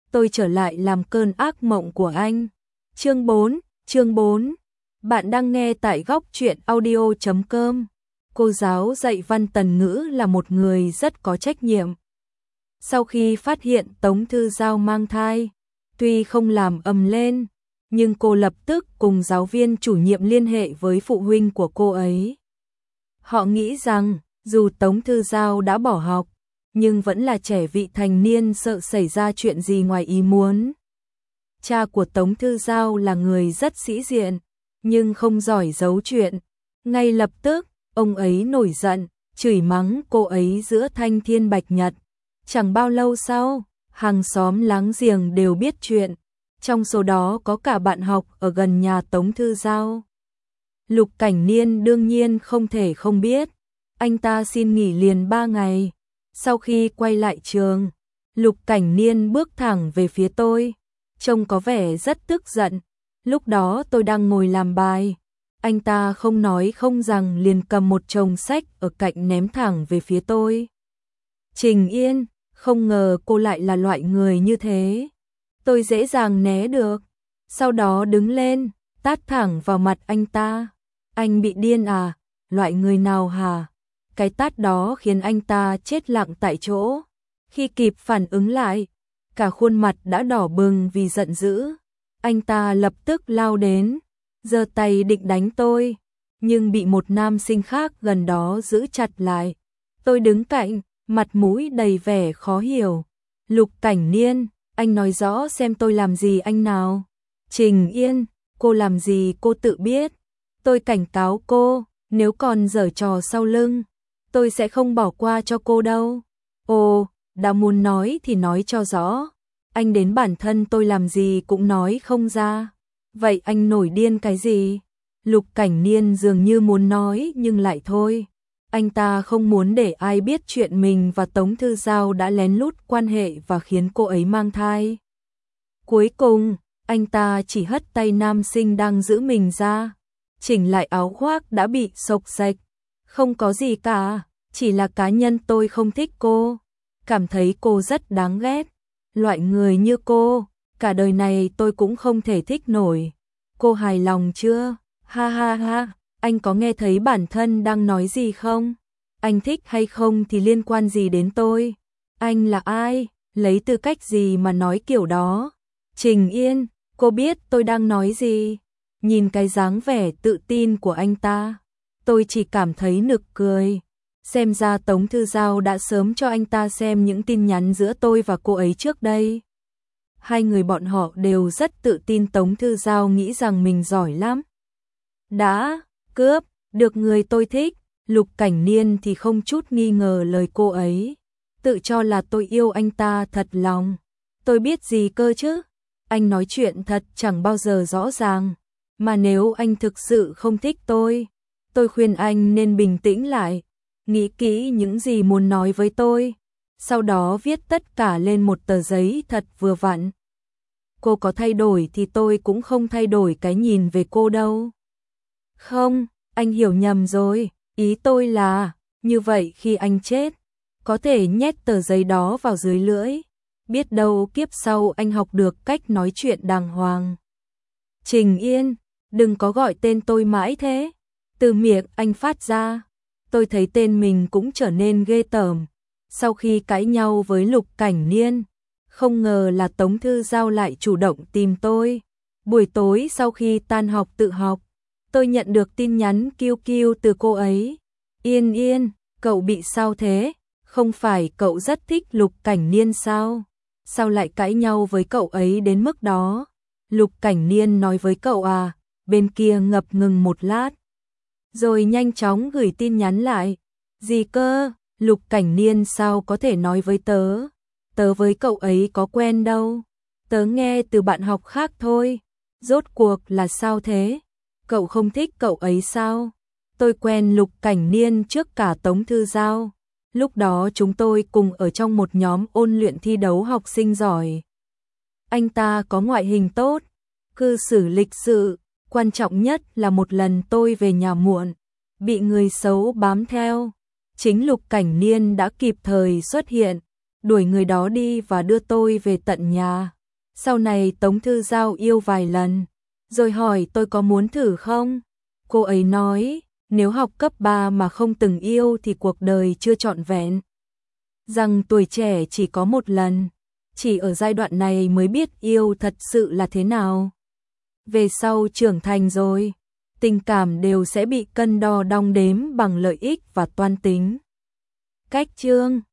tôi trở lại làm cơn ác mộng của anh. Chương 4. Bạn đang nghe tại góc truyện audio.com. Cô giáo dạy văn Tần ngữ là một người rất có trách nhiệm. Sau khi phát hiện Tống Thư Giao mang thai, tuy không làm ầm lên, nhưng cô lập tức cùng giáo viên chủ nhiệm liên hệ với phụ huynh của cô ấy. Họ nghĩ rằng, dù Tống Thư Giao đã bỏ học, nhưng vẫn là trẻ vị thành niên, sợ xảy ra chuyện gì ngoài ý muốn. Cha của Tống Thư Giao là người rất sĩ diện, nhưng không giỏi giấu chuyện. Ngay lập tức, ông ấy nổi giận, chửi mắng cô ấy giữa thanh thiên bạch nhật. Chẳng bao lâu sau, hàng xóm láng giềng đều biết chuyện, trong số đó có cả bạn học ở gần nhà Tống Thư Giao. Lục Cảnh Niên đương nhiên không thể không biết, anh ta xin nghỉ liền 3 ngày. Sau khi quay lại trường, Lục Cảnh Niên bước thẳng về phía tôi, trông có vẻ rất tức giận. Lúc đó tôi đang ngồi làm bài, anh ta không nói không rằng liền cầm một chồng sách ở cạnh ném thẳng về phía tôi. Trình Yên, không ngờ cô lại là loại người như thế. Tôi dễ dàng né được, sau đó đứng lên, tát thẳng vào mặt anh ta. Anh bị điên à, loại người nào hả? Cái tát đó khiến anh ta chết lặng tại chỗ. Khi kịp phản ứng lại, cả khuôn mặt đã đỏ bừng vì giận dữ. Anh ta lập tức lao đến, giơ tay định đánh tôi, nhưng bị một nam sinh khác gần đó giữ chặt lại. Tôi đứng cạnh, mặt mũi đầy vẻ khó hiểu. Lục Cảnh Niên, anh nói rõ xem tôi làm gì anh nào. Trình Yên, cô làm gì cô tự biết. Tôi cảnh cáo cô, nếu còn giở trò sau lưng, tôi sẽ không bỏ qua cho cô đâu. Ồ, đã muốn nói thì nói cho rõ. Anh đến bản thân tôi làm gì cũng nói không ra. Vậy anh nổi điên cái gì? Lục Cảnh Niên dường như muốn nói nhưng lại thôi. Anh ta không muốn để ai biết chuyện mình và Tống Thư Giao đã lén lút quan hệ và khiến cô ấy mang thai. Cuối cùng, anh ta chỉ hất tay nam sinh đang giữ mình ra, chỉnh lại áo khoác đã bị xộc xệch. Không có gì cả, chỉ là cá nhân tôi không thích cô, cảm thấy cô rất đáng ghét. Loại người như cô, cả đời này tôi cũng không thể thích nổi. Cô hài lòng chưa? Ha ha ha, anh có nghe thấy bản thân đang nói gì không? Anh thích hay không thì liên quan gì đến tôi? Anh là ai? Lấy tư cách gì mà nói kiểu đó? Trình Yên, cô biết tôi đang nói gì? Nhìn cái dáng vẻ tự tin của anh ta, tôi chỉ cảm thấy nực cười. Xem ra Tống Thư Giao đã sớm cho anh ta xem những tin nhắn giữa tôi và cô ấy trước đây. Hai người bọn họ đều rất tự tin Tống Thư Giao nghĩ rằng mình giỏi lắm. Đã cướp được người tôi thích, Lục Cảnh Niên thì không chút nghi ngờ lời cô ấy. Tự cho là tôi yêu anh ta thật lòng. Tôi biết gì cơ chứ? Anh nói chuyện thật chẳng bao giờ rõ ràng. Mà nếu anh thực sự không thích tôi khuyên anh nên bình tĩnh lại, nghĩ kỹ những gì muốn nói với tôi, sau đó viết tất cả lên một tờ giấy thật vừa vặn. Cô có thay đổi thì tôi cũng không thay đổi cái nhìn về cô đâu. Không, anh hiểu nhầm rồi, ý tôi là, như vậy khi anh chết, có thể nhét tờ giấy đó vào dưới lưỡi, biết đâu kiếp sau anh học được cách nói chuyện đàng hoàng. Trình Yên, đừng có gọi tên tôi mãi thế. Từ miệng anh phát ra, tôi thấy tên mình cũng trở nên ghê tởm. Sau khi cãi nhau với Lục Cảnh Niên, không ngờ là Tống Thư Giao lại chủ động tìm tôi. Buổi tối sau khi tan học tự học, tôi nhận được tin nhắn QQ từ cô ấy. Yên Yên, cậu bị sao thế? Không phải cậu rất thích Lục Cảnh Niên sao? Sao lại cãi nhau với cậu ấy đến mức đó? Lục Cảnh Niên nói với cậu à? Bên kia ngập ngừng một lát, rồi nhanh chóng gửi tin nhắn lại. Gì cơ? Lục Cảnh Niên sao có thể nói với tớ? Tớ với cậu ấy có quen đâu. Tớ nghe từ bạn học khác thôi. Rốt cuộc là sao thế? Cậu không thích cậu ấy sao? Tôi quen Lục Cảnh Niên trước cả Tống Thư Giao. Lúc đó chúng tôi cùng ở trong một nhóm ôn luyện thi đấu học sinh giỏi. Anh ta có ngoại hình tốt, cư xử lịch sự, quan trọng nhất là một lần tôi về nhà muộn, bị người xấu bám theo. Chính Lục Cảnh Niên đã kịp thời xuất hiện, đuổi người đó đi và đưa tôi về tận nhà. Sau này Tống Thư Giao yêu vài lần, rồi hỏi tôi có muốn thử không? Cô ấy nói, nếu học cấp 3 mà không từng yêu thì cuộc đời chưa trọn vẹn. Rằng tuổi trẻ chỉ có một lần, chỉ ở giai đoạn này mới biết yêu thật sự là thế nào. Về sau trưởng thành rồi, tình cảm đều sẽ bị cân đo đong đếm bằng lợi ích và toan tính. Cách chương